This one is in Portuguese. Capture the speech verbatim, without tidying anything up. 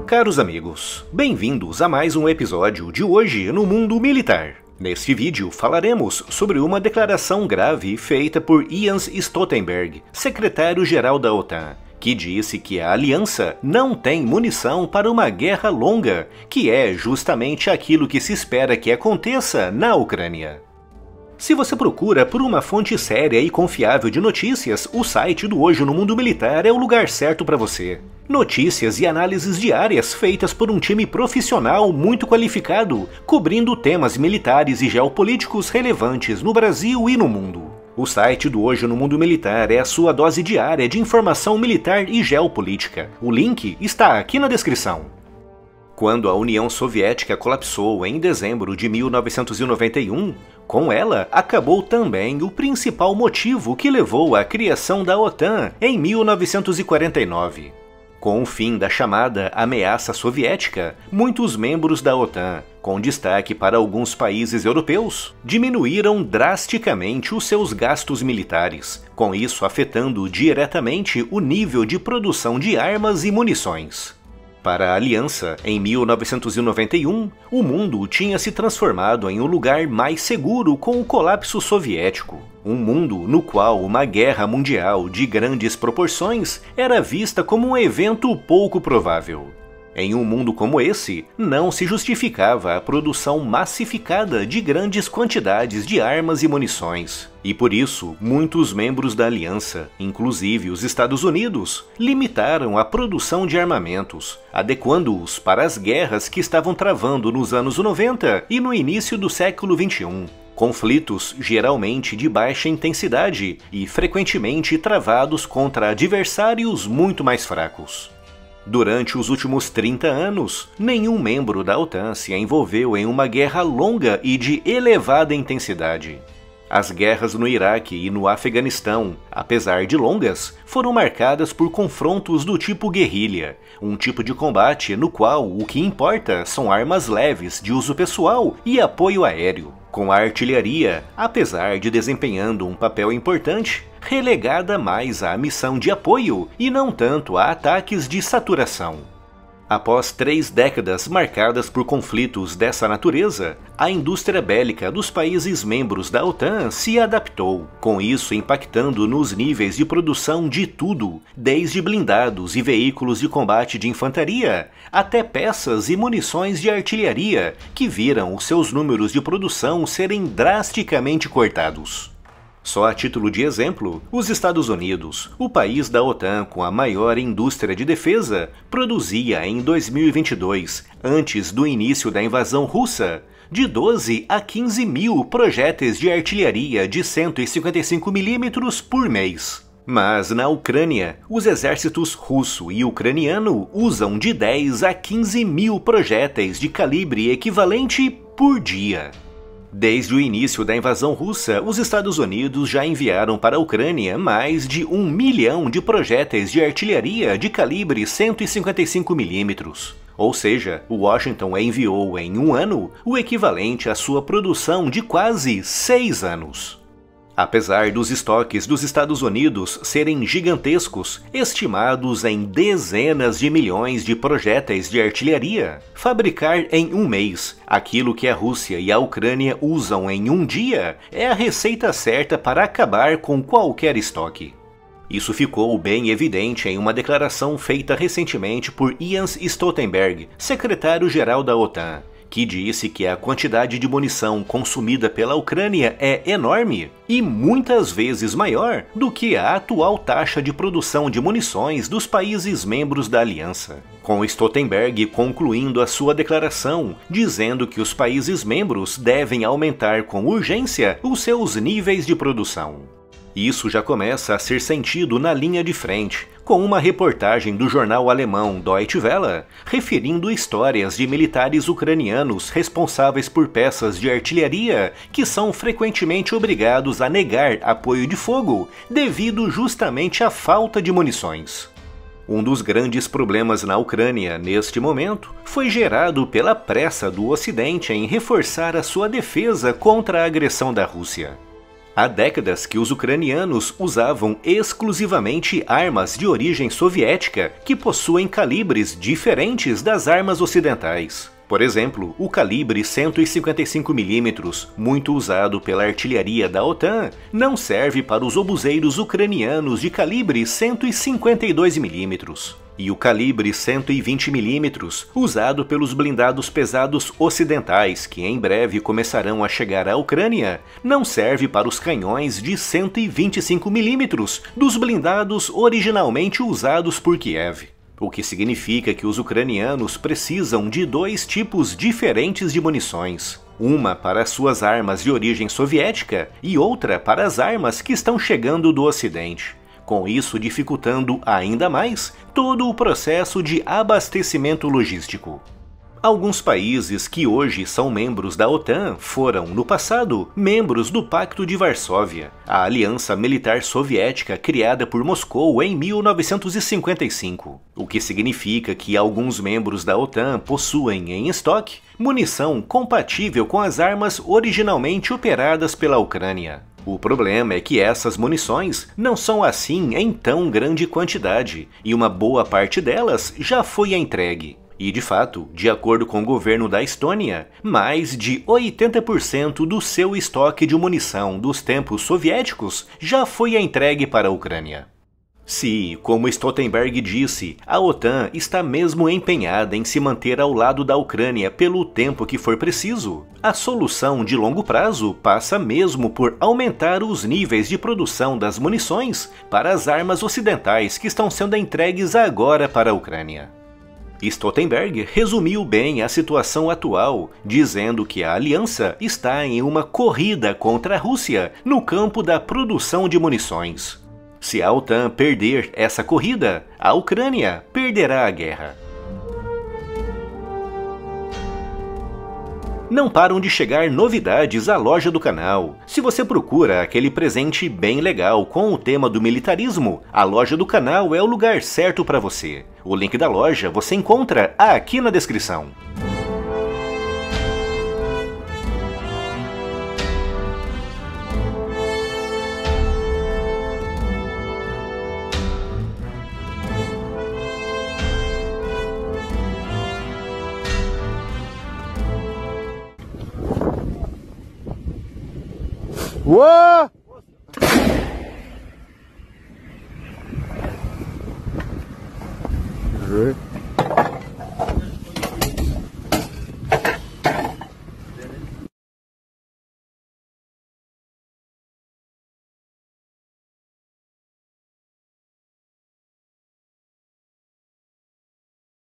Caros amigos, bem-vindos a mais um episódio de Hoje no Mundo Militar. Neste vídeo falaremos sobre uma declaração grave feita por Jens Stoltenberg, secretário-geral da OTAN, que disse que a aliança não tem munição para uma guerra longa, que é justamente aquilo que se espera que aconteça na Ucrânia. Se você procura por uma fonte séria e confiável de notícias, o site do Hoje no Mundo Militar é o lugar certo para você. Notícias e análises diárias feitas por um time profissional muito qualificado, cobrindo temas militares e geopolíticos relevantes no Brasil e no mundo. O site do Hoje no Mundo Militar é a sua dose diária de informação militar e geopolítica. O link está aqui na descrição. Quando a União Soviética colapsou em dezembro de mil novecentos e noventa e um, com ela acabou também o principal motivo que levou à criação da OTAN em mil novecentos e quarenta e nove. Com o fim da chamada ameaça soviética, muitos membros da OTAN, com destaque para alguns países europeus, diminuíram drasticamente os seus gastos militares, com isso afetando diretamente o nível de produção de armas e munições. Para a aliança, em mil novecentos e noventa e um, o mundo tinha se transformado em um lugar mais seguro com o colapso soviético. Um mundo no qual uma guerra mundial de grandes proporções era vista como um evento pouco provável. Em um mundo como esse, não se justificava a produção massificada de grandes quantidades de armas e munições. E por isso, muitos membros da aliança, inclusive os Estados Unidos, limitaram a produção de armamentos, adequando-os para as guerras que estavam travando nos anos noventa e no início do século vinte e um. Conflitos geralmente de baixa intensidade e frequentemente travados contra adversários muito mais fracos. Durante os últimos trinta anos, nenhum membro da OTAN se envolveu em uma guerra longa e de elevada intensidade. As guerras no Iraque e no Afeganistão, apesar de longas, foram marcadas por confrontos do tipo guerrilha, um tipo de combate no qual o que importa são armas leves de uso pessoal e apoio aéreo, com a artilharia, apesar de desempenhando um papel importante, relegada mais à missão de apoio e não tanto a ataques de saturação. Após três décadas marcadas por conflitos dessa natureza, a indústria bélica dos países membros da OTAN se adaptou, com isso impactando nos níveis de produção de tudo, desde blindados e veículos de combate de infantaria, até peças e munições de artilharia, que viram os seus números de produção serem drasticamente cortados. Só a título de exemplo, os Estados Unidos, o país da OTAN com a maior indústria de defesa, produzia em dois mil e vinte e dois, antes do início da invasão russa, de doze a quinze mil projéteis de artilharia de cento e cinquenta e cinco milímetros por mês. Mas na Ucrânia, os exércitos russo e ucraniano usam de dez a quinze mil projéteis de calibre equivalente por dia. Desde o início da invasão russa, os Estados Unidos já enviaram para a Ucrânia mais de um milhão de projéteis de artilharia de calibre cento e cinquenta e cinco milímetros. Ou seja, Washington enviou em um ano o equivalente à sua produção de quase seis anos. Apesar dos estoques dos Estados Unidos serem gigantescos, estimados em dezenas de milhões de projéteis de artilharia, fabricar em um mês aquilo que a Rússia e a Ucrânia usam em um dia é a receita certa para acabar com qualquer estoque. Isso ficou bem evidente em uma declaração feita recentemente por Jens Stoltenberg, secretário-geral da OTAN, que disse que a quantidade de munição consumida pela Ucrânia é enorme e muitas vezes maior do que a atual taxa de produção de munições dos países membros da aliança. Com Stoltenberg concluindo a sua declaração, dizendo que os países membros devem aumentar com urgência os seus níveis de produção. Isso já começa a ser sentido na linha de frente, com uma reportagem do jornal alemão Deutsche Welle, referindo histórias de militares ucranianos responsáveis por peças de artilharia que são frequentemente obrigados a negar apoio de fogo devido justamente à falta de munições. Um dos grandes problemas na Ucrânia neste momento foi gerado pela pressa do Ocidente em reforçar a sua defesa contra a agressão da Rússia. Há décadas que os ucranianos usavam exclusivamente armas de origem soviética que possuem calibres diferentes das armas ocidentais. Por exemplo, o calibre cento e cinquenta e cinco milímetros, muito usado pela artilharia da OTAN, não serve para os obuseiros ucranianos de calibre cento e cinquenta e dois milímetros. E o calibre cento e vinte milímetros, usado pelos blindados pesados ocidentais, que em breve começarão a chegar à Ucrânia, não serve para os canhões de cento e vinte e cinco milímetros dos blindados originalmente usados por Kiev. O que significa que os ucranianos precisam de dois tipos diferentes de munições. Uma para suas armas de origem soviética e outra para as armas que estão chegando do Ocidente, com isso dificultando ainda mais todo o processo de abastecimento logístico. Alguns países que hoje são membros da OTAN foram, no passado, membros do Pacto de Varsóvia, a aliança militar soviética criada por Moscou em mil novecentos e cinquenta e cinco, o que significa que alguns membros da OTAN possuem em estoque munição compatível com as armas originalmente operadas pela Ucrânia. O problema é que essas munições não são assim em tão grande quantidade, e uma boa parte delas já foi entregue. E de fato, de acordo com o governo da Estônia, mais de oitenta por cento do seu estoque de munição dos tempos soviéticos já foi entregue para a Ucrânia. Se, como Stoltenberg disse, a OTAN está mesmo empenhada em se manter ao lado da Ucrânia pelo tempo que for preciso, a solução de longo prazo passa mesmo por aumentar os níveis de produção das munições para as armas ocidentais que estão sendo entregues agora para a Ucrânia. Stoltenberg resumiu bem a situação atual, dizendo que a aliança está em uma corrida contra a Rússia no campo da produção de munições. Se a OTAN perder essa corrida, a Ucrânia perderá a guerra. Não param de chegar novidades à loja do canal. Se você procura aquele presente bem legal com o tema do militarismo, a loja do canal é o lugar certo para você. O link da loja você encontra aqui na descrição. Uou! Jure.